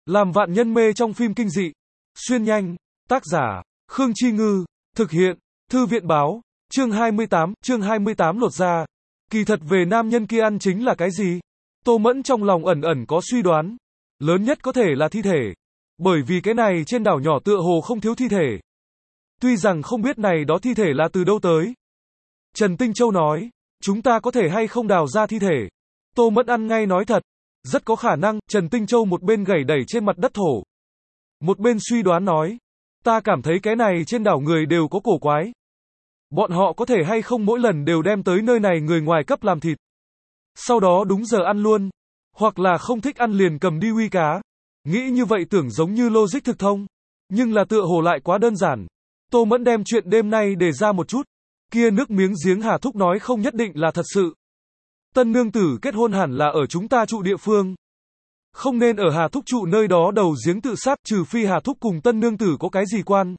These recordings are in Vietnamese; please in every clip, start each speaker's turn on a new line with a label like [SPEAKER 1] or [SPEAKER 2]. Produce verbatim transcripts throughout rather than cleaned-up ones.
[SPEAKER 1] Làm vạn nhân mê trong phim kinh dị. Xuyên nhanh. Tác giả, Khương Chi Ngư. Thực hiện, Thư viện báo. Chương hai mươi tám, chương hai mươi tám lột ra. Kỳ thật về nam nhân kia ăn chính là cái gì? Tô Mẫn trong lòng ẩn ẩn có suy đoán. Lớn nhất có thể là thi thể. Bởi vì cái này trên đảo nhỏ tựa hồ không thiếu thi thể. Tuy rằng không biết này đó thi thể là từ đâu tới. Trần Tinh Châu nói, chúng ta có thể hay không đào ra thi thể. Tô Mẫn ăn ngay nói thật. Rất có khả năng, Trần Tinh Châu một bên gẩy đẩy trên mặt đất thổ. Một bên suy đoán nói, ta cảm thấy cái này trên đảo người đều có cổ quái. Bọn họ có thể hay không mỗi lần đều đem tới nơi này người ngoài cấp làm thịt. Sau đó đúng giờ ăn luôn. Hoặc là không thích ăn liền cầm đi uy cá. Nghĩ như vậy tưởng giống như logic thực thông. Nhưng là tựa hồ lại quá đơn giản. Tô Mẫn đem chuyện đêm nay đề ra một chút. Kia nước miếng giếng Hà Thúc nói không nhất định là thật sự. Tân nương tử kết hôn hẳn là ở chúng ta trụ địa phương. Không nên ở Hà Thúc trụ nơi đó đầu giếng tự sát, trừ phi Hà Thúc cùng tân nương tử có cái gì quan.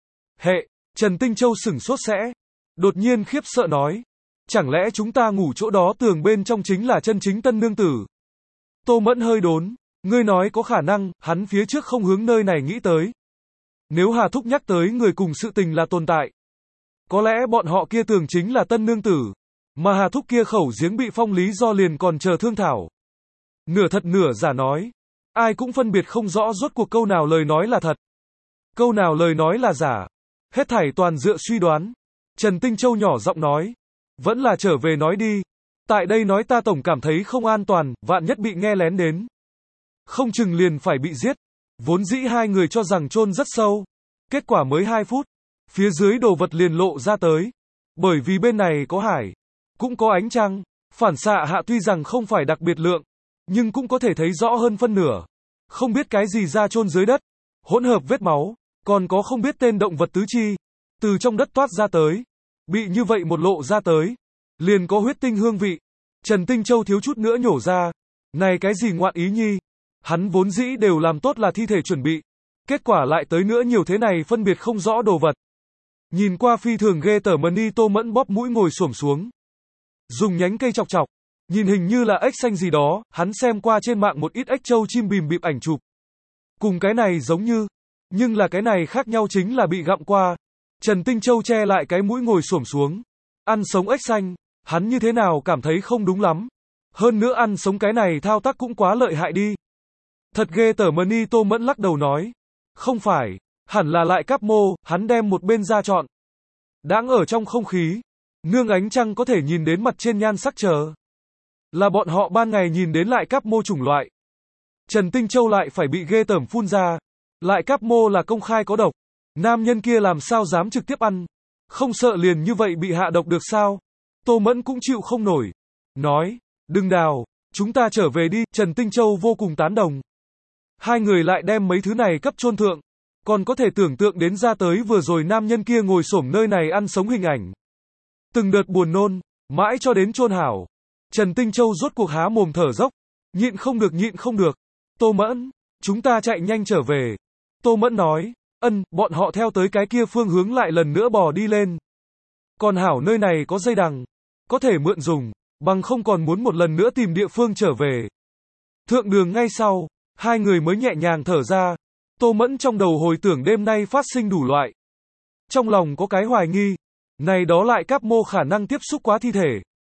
[SPEAKER 1] Hệ, Trần Tinh Châu sửng sốt sẽ. Đột nhiên khiếp sợ nói. Chẳng lẽ chúng ta ngủ chỗ đó tường bên trong chính là chân chính tân nương tử? Tô Mẫn hơi đốn. Ngươi nói có khả năng, hắn phía trước không hướng nơi này nghĩ tới. Nếu Hà Thúc nhắc tới người cùng sự tình là tồn tại. Có lẽ bọn họ kia tường chính là tân nương tử. Mà Hà Thúc kia khẩu giếng bị phong lý do liền còn chờ thương thảo. Nửa thật nửa giả nói. Ai cũng phân biệt không rõ rốt cuộc câu nào lời nói là thật. Câu nào lời nói là giả. Hết thảy toàn dựa suy đoán. Trần Tinh Châu nhỏ giọng nói. Vẫn là trở về nói đi. Tại đây nói ta tổng cảm thấy không an toàn, vạn nhất bị nghe lén đến. Không chừng liền phải bị giết. Vốn dĩ hai người cho rằng chôn rất sâu. Kết quả mới hai phút. Phía dưới đồ vật liền lộ ra tới. Bởi vì bên này có hải. Cũng có ánh trăng. Phản xạ hạ tuy rằng không phải đặc biệt lượng. Nhưng cũng có thể thấy rõ hơn phân nửa. Không biết cái gì ra chôn dưới đất. Hỗn hợp vết máu. Còn có không biết tên động vật tứ chi. Từ trong đất toát ra tới. Bị như vậy một lộ ra tới. Liền có huyết tinh hương vị. Trần Tinh Châu thiếu chút nữa nhổ ra. Này cái gì ngoạn ý nhi. Hắn vốn dĩ đều làm tốt là thi thể chuẩn bị. Kết quả lại tới nữa nhiều thế này phân biệt không rõ đồ vật. Nhìn qua phi thường ghê tởm đi. Tô Mẫn bóp mũi ngồi xổm xuống. Dùng nhánh cây chọc chọc. Nhìn hình như là ếch xanh gì đó. Hắn xem qua trên mạng một ít ếch trâu chim bìm bịp ảnh chụp. Cùng cái này giống như. Nhưng là cái này khác nhau chính là bị gặm qua. Trần Tinh Châu che lại cái mũi ngồi xổm xuống. Ăn sống ếch xanh. Hắn như thế nào cảm thấy không đúng lắm. Hơn nữa ăn sống cái này thao tác cũng quá lợi hại đi. Thật ghê tởm đi. Tô Mẫn lắc đầu nói. Không phải. Hẳn là lại cáp mô. Hắn đem một bên ra chọn. Đang ở trong không khí. Nương ánh trăng có thể nhìn đến mặt trên nhan sắc chờ. Là bọn họ ban ngày nhìn đến lại cáp mô chủng loại. Trần Tinh Châu lại phải bị ghê tởm phun ra. Lại cáp mô là công khai có độc. Nam nhân kia làm sao dám trực tiếp ăn. Không sợ liền như vậy bị hạ độc được sao? Tô Mẫn cũng chịu không nổi. Nói, đừng đào, chúng ta trở về đi. Trần Tinh Châu vô cùng tán đồng. Hai người lại đem mấy thứ này cấp chôn thượng. Còn có thể tưởng tượng đến ra tới vừa rồi nam nhân kia ngồi xổm nơi này ăn sống hình ảnh. Từng đợt buồn nôn, mãi cho đến chôn hảo. Trần Tinh Châu rốt cuộc há mồm thở dốc. Nhịn không được nhịn không được. Tô Mẫn, chúng ta chạy nhanh trở về. Tô Mẫn nói, ân, bọn họ theo tới cái kia phương hướng lại lần nữa bò đi lên. Còn hảo nơi này có dây đằng. Có thể mượn dùng, bằng không còn muốn một lần nữa tìm địa phương trở về. Thượng đường ngay sau, hai người mới nhẹ nhàng thở ra. Tô Mẫn trong đầu hồi tưởng đêm nay phát sinh đủ loại. Trong lòng có cái hoài nghi. Này đó lại cáp mô khả năng tiếp xúc quá thi thể.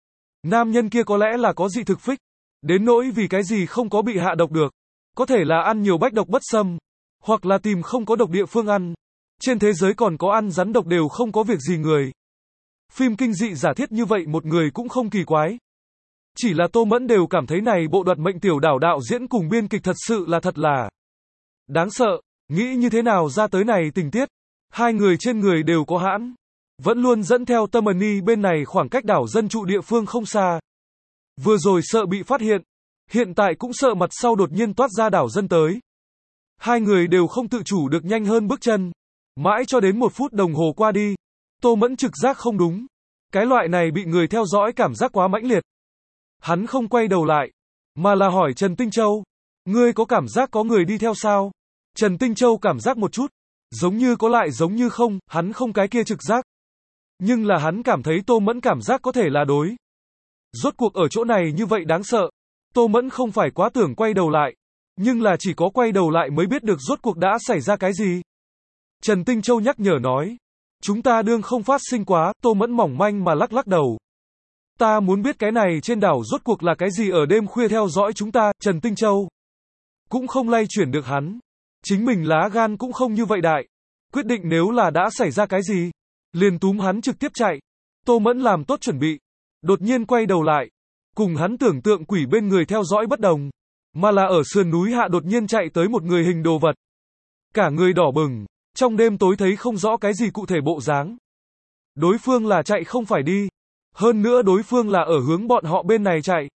[SPEAKER 1] Nam nhân kia có lẽ là có dị thực phích. Đến nỗi vì cái gì không có bị hạ độc được. Có thể là ăn nhiều bách độc bất xâm. Hoặc là tìm không có độc địa phương ăn. Trên thế giới còn có ăn rắn độc đều không có việc gì người. Phim kinh dị giả thiết như vậy một người cũng không kỳ quái. Chỉ là Tô Mẫn đều cảm thấy này bộ đoạt mệnh tiểu đảo đạo diễn cùng biên kịch thật sự là thật là đáng sợ. Nghĩ như thế nào ra tới này tình tiết. Hai người trên người đều có hãn. Vẫn luôn dẫn theo Tâm Ân bên này khoảng cách đảo dân trụ địa phương không xa. Vừa rồi sợ bị phát hiện. Hiện tại cũng sợ mặt sau đột nhiên toát ra đảo dân tới. Hai người đều không tự chủ được nhanh hơn bước chân. Mãi cho đến một phút đồng hồ qua đi. Tô Mẫn trực giác không đúng. Cái loại này bị người theo dõi cảm giác quá mãnh liệt. Hắn không quay đầu lại. Mà là hỏi Trần Tinh Châu. Ngươi có cảm giác có người đi theo sao? Trần Tinh Châu cảm giác một chút. Giống như có lại giống như không. Hắn không cái kia trực giác. Nhưng là hắn cảm thấy Tô Mẫn cảm giác có thể là đối. Rốt cuộc ở chỗ này như vậy đáng sợ. Tô Mẫn không phải quá tưởng quay đầu lại. Nhưng là chỉ có quay đầu lại mới biết được rốt cuộc đã xảy ra cái gì. Trần Tinh Châu nhắc nhở nói. Chúng ta đương không phát sinh quá, Tô Mẫn mỏng manh mà lắc lắc đầu. Ta muốn biết cái này trên đảo rốt cuộc là cái gì ở đêm khuya theo dõi chúng ta, Trần Tinh Châu. Cũng không lay chuyển được hắn. Chính mình lá gan cũng không như vậy đại. Quyết định nếu là đã xảy ra cái gì, liền túm hắn trực tiếp chạy. Tô Mẫn làm tốt chuẩn bị. Đột nhiên quay đầu lại. Cùng hắn tưởng tượng quỷ bên người theo dõi bất đồng. Mà là ở sườn núi hạ đột nhiên chạy tới một người hình đồ vật. Cả người đỏ bừng. Trong đêm tối thấy không rõ cái gì cụ thể bộ dáng. Đối phương là chạy không phải đi. Hơn nữa đối phương là ở hướng bọn họ bên này chạy.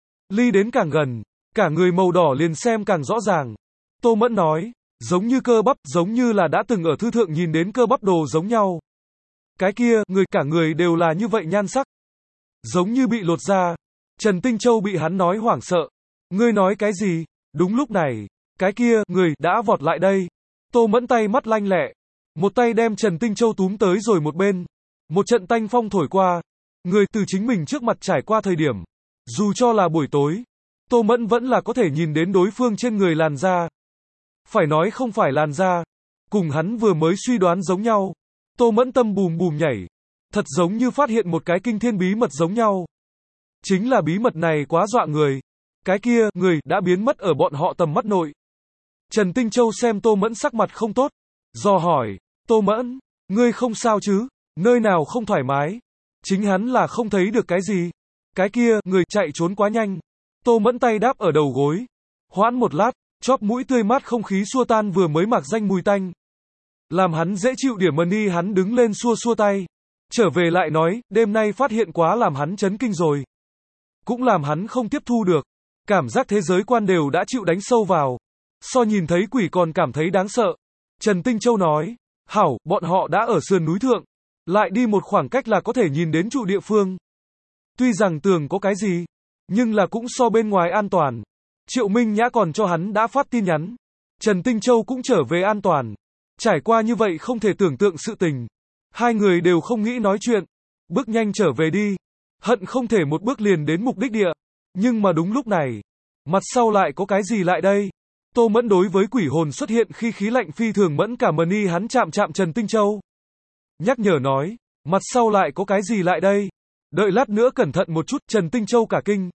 [SPEAKER 1] Ly đến càng gần. Cả người màu đỏ liền xem càng rõ ràng. Tô Mẫn nói. Giống như cơ bắp, giống như là đã từng ở thư thượng nhìn đến cơ bắp đồ giống nhau. Cái kia, người cả người đều là như vậy nhan sắc. Giống như bị lột da. Trần Tinh Châu bị hắn nói hoảng sợ. Ngươi nói cái gì? Đúng lúc này, cái kia, người, đã vọt lại đây. Tô Mẫn tay mắt lanh lẹ. Một tay đem Trần Tinh Châu túm tới rồi một bên. Một trận tanh phong thổi qua. Người từ chính mình trước mặt trải qua thời điểm. Dù cho là buổi tối, Tô Mẫn vẫn là có thể nhìn đến đối phương trên người làn da. Phải nói không phải làn da. Cùng hắn vừa mới suy đoán giống nhau. Tô Mẫn tâm bùm bùm nhảy. Thật giống như phát hiện một cái kinh thiên bí mật giống nhau. Chính là bí mật này quá dọa người. Cái kia, người, đã biến mất ở bọn họ tầm mắt nội. Trần Tinh Châu xem Tô Mẫn sắc mặt không tốt. Dò hỏi, Tô Mẫn, ngươi không sao chứ? Nơi nào không thoải mái? Chính hắn là không thấy được cái gì. Cái kia, người, chạy trốn quá nhanh. Tô Mẫn tay đáp ở đầu gối. Hoãn một lát, chóp mũi tươi mát không khí xua tan vừa mới mặc danh mùi tanh. Làm hắn dễ chịu điểm mần đi hắn đứng lên xua xua tay. Trở về lại nói, đêm nay phát hiện quá làm hắn chấn kinh rồi. Cũng làm hắn không tiếp thu được. Cảm giác thế giới quan đều đã chịu đánh sâu vào. So nhìn thấy quỷ còn cảm thấy đáng sợ. Trần Tinh Châu nói, hảo, bọn họ đã ở sườn núi thượng. Lại đi một khoảng cách là có thể nhìn đến trụ địa phương. Tuy rằng tường có cái gì, nhưng là cũng so bên ngoài an toàn. Triệu Minh Nhã còn cho hắn đã phát tin nhắn. Trần Tinh Châu cũng trở về an toàn. Trải qua như vậy không thể tưởng tượng sự tình. Hai người đều không nghĩ nói chuyện. Bước nhanh trở về đi. Hận không thể một bước liền đến mục đích địa. Nhưng mà đúng lúc này, mặt sau lại có cái gì lại đây? Tô Mẫn đối với quỷ hồn xuất hiện khi khí lạnh phi thường mẫn cảm mần y hắn chạm chạm Trần Tinh Châu. Nhắc nhở nói, mặt sau lại có cái gì lại đây? Đợi lát nữa cẩn thận một chút, Trần Tinh Châu cả kinh.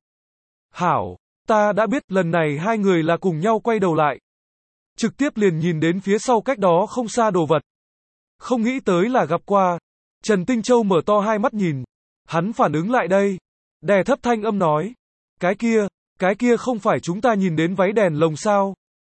[SPEAKER 1] Hảo, ta đã biết, lần này hai người là cùng nhau quay đầu lại. Trực tiếp liền nhìn đến phía sau cách đó không xa đồ vật. Không nghĩ tới là gặp qua. Trần Tinh Châu mở to hai mắt nhìn. Hắn phản ứng lại đây. Đè thấp thanh âm nói. Cái kia, cái kia không phải chúng ta nhìn đến váy đèn lồng sao?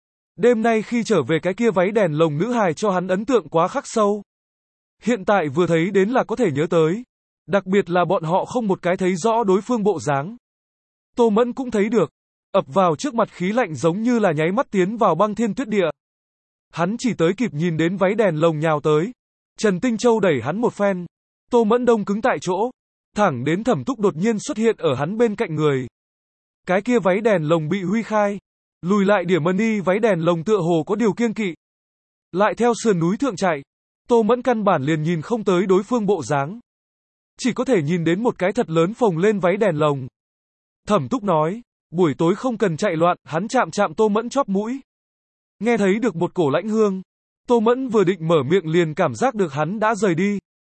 [SPEAKER 1] Đêm nay khi trở về cái kia váy đèn lồng nữ hài cho hắn ấn tượng quá khắc sâu. Hiện tại vừa thấy đến là có thể nhớ tới. Đặc biệt là bọn họ không một cái thấy rõ đối phương bộ dáng. Tô Mẫn cũng thấy được. Ập vào trước mặt khí lạnh giống như là nháy mắt tiến vào băng thiên tuyết địa. Hắn chỉ tới kịp nhìn đến váy đèn lồng nhào tới. Trần Tinh Châu đẩy hắn một phen. Tô Mẫn đông cứng tại chỗ. Thẳng đến Thẩm Túc đột nhiên xuất hiện ở hắn bên cạnh người. Cái kia váy đèn lồng bị huy khai. Lùi lại điểm mân y váy đèn lồng tựa hồ có điều kiêng kỵ. Lại theo sườn núi thượng chạy. Tô Mẫn căn bản liền nhìn không tới đối phương bộ dáng. Chỉ có thể nhìn đến một cái thật lớn phồng lên váy đèn lồng. Thẩm Túc nói. Buổi tối không cần chạy loạn, hắn chạm chạm Tô Mẫn chóp mũi. Nghe thấy được một cổ lãnh hương. Tô Mẫn vừa định mở miệng liền cảm giác được hắn đã rời đi.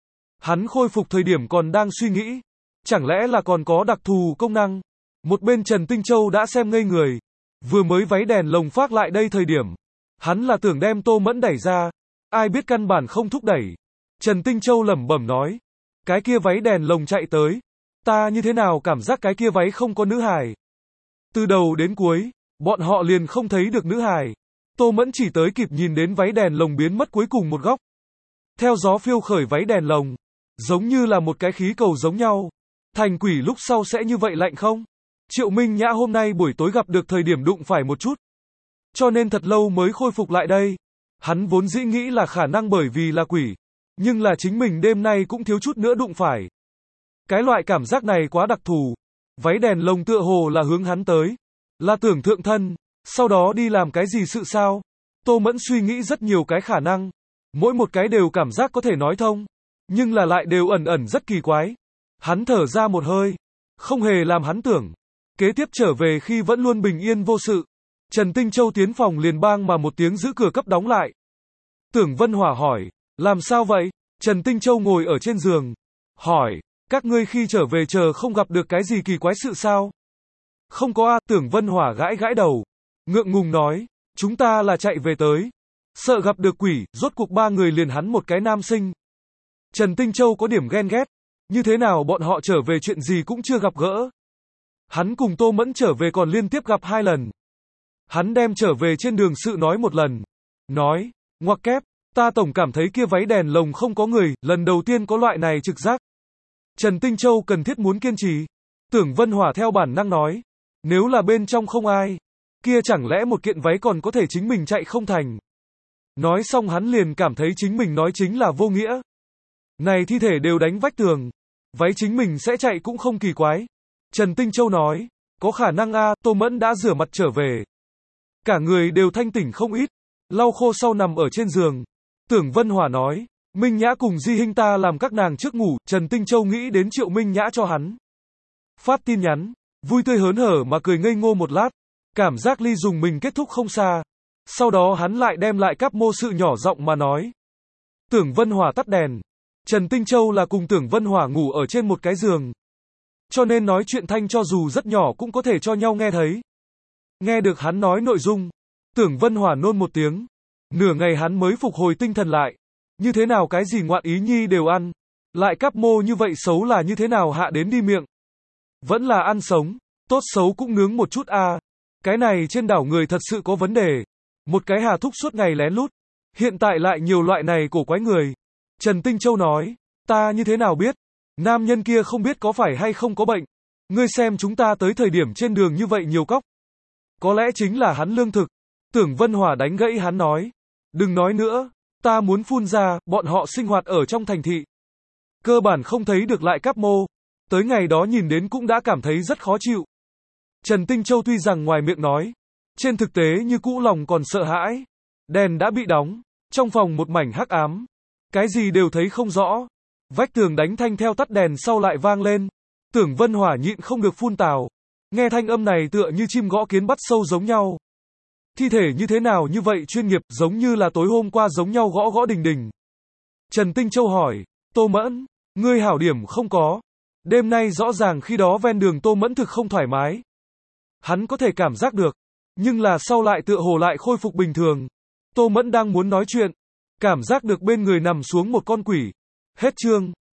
[SPEAKER 1] Hắn khôi phục thời điểm còn đang suy nghĩ. Chẳng lẽ là còn có đặc thù công năng. Một bên Trần Tinh Châu đã xem ngây người. Vừa mới váy đèn lồng phát lại đây thời điểm. Hắn là tưởng đem Tô Mẫn đẩy ra. Ai biết căn bản không thúc đẩy. Trần Tinh Châu lẩm bẩm nói. Cái kia váy đèn lồng chạy tới. Ta như thế nào cảm giác cái kia váy không có nữ hài. Từ đầu đến cuối, bọn họ liền không thấy được nữ hài. Tô Mẫn chỉ tới kịp nhìn đến váy đèn lồng biến mất cuối cùng một góc. Theo gió phiêu khởi váy đèn lồng. Giống như là một cái khí cầu giống nhau. Thành quỷ lúc sau sẽ như vậy lạnh không? Triệu Minh Nhã hôm nay buổi tối gặp được thời điểm đụng phải một chút. Cho nên thật lâu mới khôi phục lại đây. Hắn vốn dĩ nghĩ là khả năng bởi vì là quỷ. Nhưng là chính mình đêm nay cũng thiếu chút nữa đụng phải. Cái loại cảm giác này quá đặc thù. Váy đèn lồng tựa hồ là hướng hắn tới. Là tưởng thượng thân. Sau đó đi làm cái gì sự sao? Tô Mẫn suy nghĩ rất nhiều cái khả năng. Mỗi một cái đều cảm giác có thể nói thông. Nhưng là lại đều ẩn ẩn rất kỳ quái. Hắn thở ra một hơi. Không hề làm hắn tưởng. Kế tiếp trở về khi vẫn luôn bình yên vô sự. Trần Tinh Châu tiến phòng liền bang mà một tiếng giữ cửa cấp đóng lại. Tưởng Vân Hỏa hỏi, làm sao vậy? Trần Tinh Châu ngồi ở trên giường, hỏi, các ngươi khi trở về chờ không gặp được cái gì kỳ quái sự sao? Không có a, Tưởng Vân Hỏa gãi gãi đầu, ngượng ngùng nói, chúng ta là chạy về tới, sợ gặp được quỷ, rốt cuộc ba người liền hắn một cái nam sinh. Trần Tinh Châu có điểm ghen ghét, như thế nào bọn họ trở về chuyện gì cũng chưa gặp gỡ. Hắn cùng Tô Mẫn trở về còn liên tiếp gặp hai lần. Hắn đem trở về trên đường sự nói một lần. Nói, ngoặc kép, ta tổng cảm thấy kia váy đèn lồng không có người, lần đầu tiên có loại này trực giác. Trần Tinh Châu cần thiết muốn kiên trì. Tưởng Vân Hỏa theo bản năng nói, nếu là bên trong không ai, kia chẳng lẽ một kiện váy còn có thể chính mình chạy không thành. Nói xong hắn liền cảm thấy chính mình nói chính là vô nghĩa. Này thi thể đều đánh vách tường, váy chính mình sẽ chạy cũng không kỳ quái. Trần Tinh Châu nói, có khả năng a, Tô Mẫn đã rửa mặt trở về. Cả người đều thanh tỉnh không ít, lau khô sau nằm ở trên giường. Tưởng Vân Hỏa nói, Minh Nhã cùng Di Hinh ta làm các nàng trước ngủ, Trần Tinh Châu nghĩ đến Triệu Minh Nhã cho hắn phát tin nhắn, vui tươi hớn hở mà cười ngây ngô một lát, cảm giác ly dùng mình kết thúc không xa. Sau đó hắn lại đem lại cáp mô sự nhỏ giọng mà nói. Tưởng Vân Hỏa tắt đèn. Trần Tinh Châu là cùng Tưởng Vân Hỏa ngủ ở trên một cái giường, cho nên nói chuyện thanh cho dù rất nhỏ cũng có thể cho nhau nghe thấy. Nghe được hắn nói nội dung, Tưởng Vân Hỏa nôn một tiếng. Nửa ngày hắn mới phục hồi tinh thần lại. Như thế nào cái gì ngoạn ý nhi đều ăn. Lại cáp mô như vậy xấu là như thế nào hạ đến đi miệng. Vẫn là ăn sống, tốt xấu cũng nướng một chút a. À. Cái này trên đảo người thật sự có vấn đề. Một cái hà thúc suốt ngày lén lút. Hiện tại lại nhiều loại này cổ quái người. Trần Tinh Châu nói, ta như thế nào biết. Nam nhân kia không biết có phải hay không có bệnh. Ngươi xem chúng ta tới thời điểm trên đường như vậy nhiều cóc. Có lẽ chính là hắn lương thực. Tưởng Vân Hỏa đánh gãy hắn nói. Đừng nói nữa, ta muốn phun ra, bọn họ sinh hoạt ở trong thành thị. Cơ bản không thấy được lại cáp mô. Tới ngày đó nhìn đến cũng đã cảm thấy rất khó chịu. Trần Tinh Châu tuy rằng ngoài miệng nói, trên thực tế như cũ lòng còn sợ hãi. Đèn đã bị đóng, trong phòng một mảnh hắc ám. Cái gì đều thấy không rõ. Vách tường đánh thanh theo tắt đèn sau lại vang lên. Tưởng Vân Hỏa nhịn không được phun tào. Nghe thanh âm này tựa như chim gõ kiến bắt sâu giống nhau. Thi thể như thế nào như vậy chuyên nghiệp, giống như là tối hôm qua giống nhau gõ gõ đình đình. Trần Tinh Châu hỏi, Tô Mẫn, ngươi hảo điểm không có. Đêm nay rõ ràng khi đó ven đường Tô Mẫn thực không thoải mái. Hắn có thể cảm giác được, nhưng là sau lại tựa hồ lại khôi phục bình thường. Tô Mẫn đang muốn nói chuyện, cảm giác được bên người nằm xuống một con quỷ. Hết chương.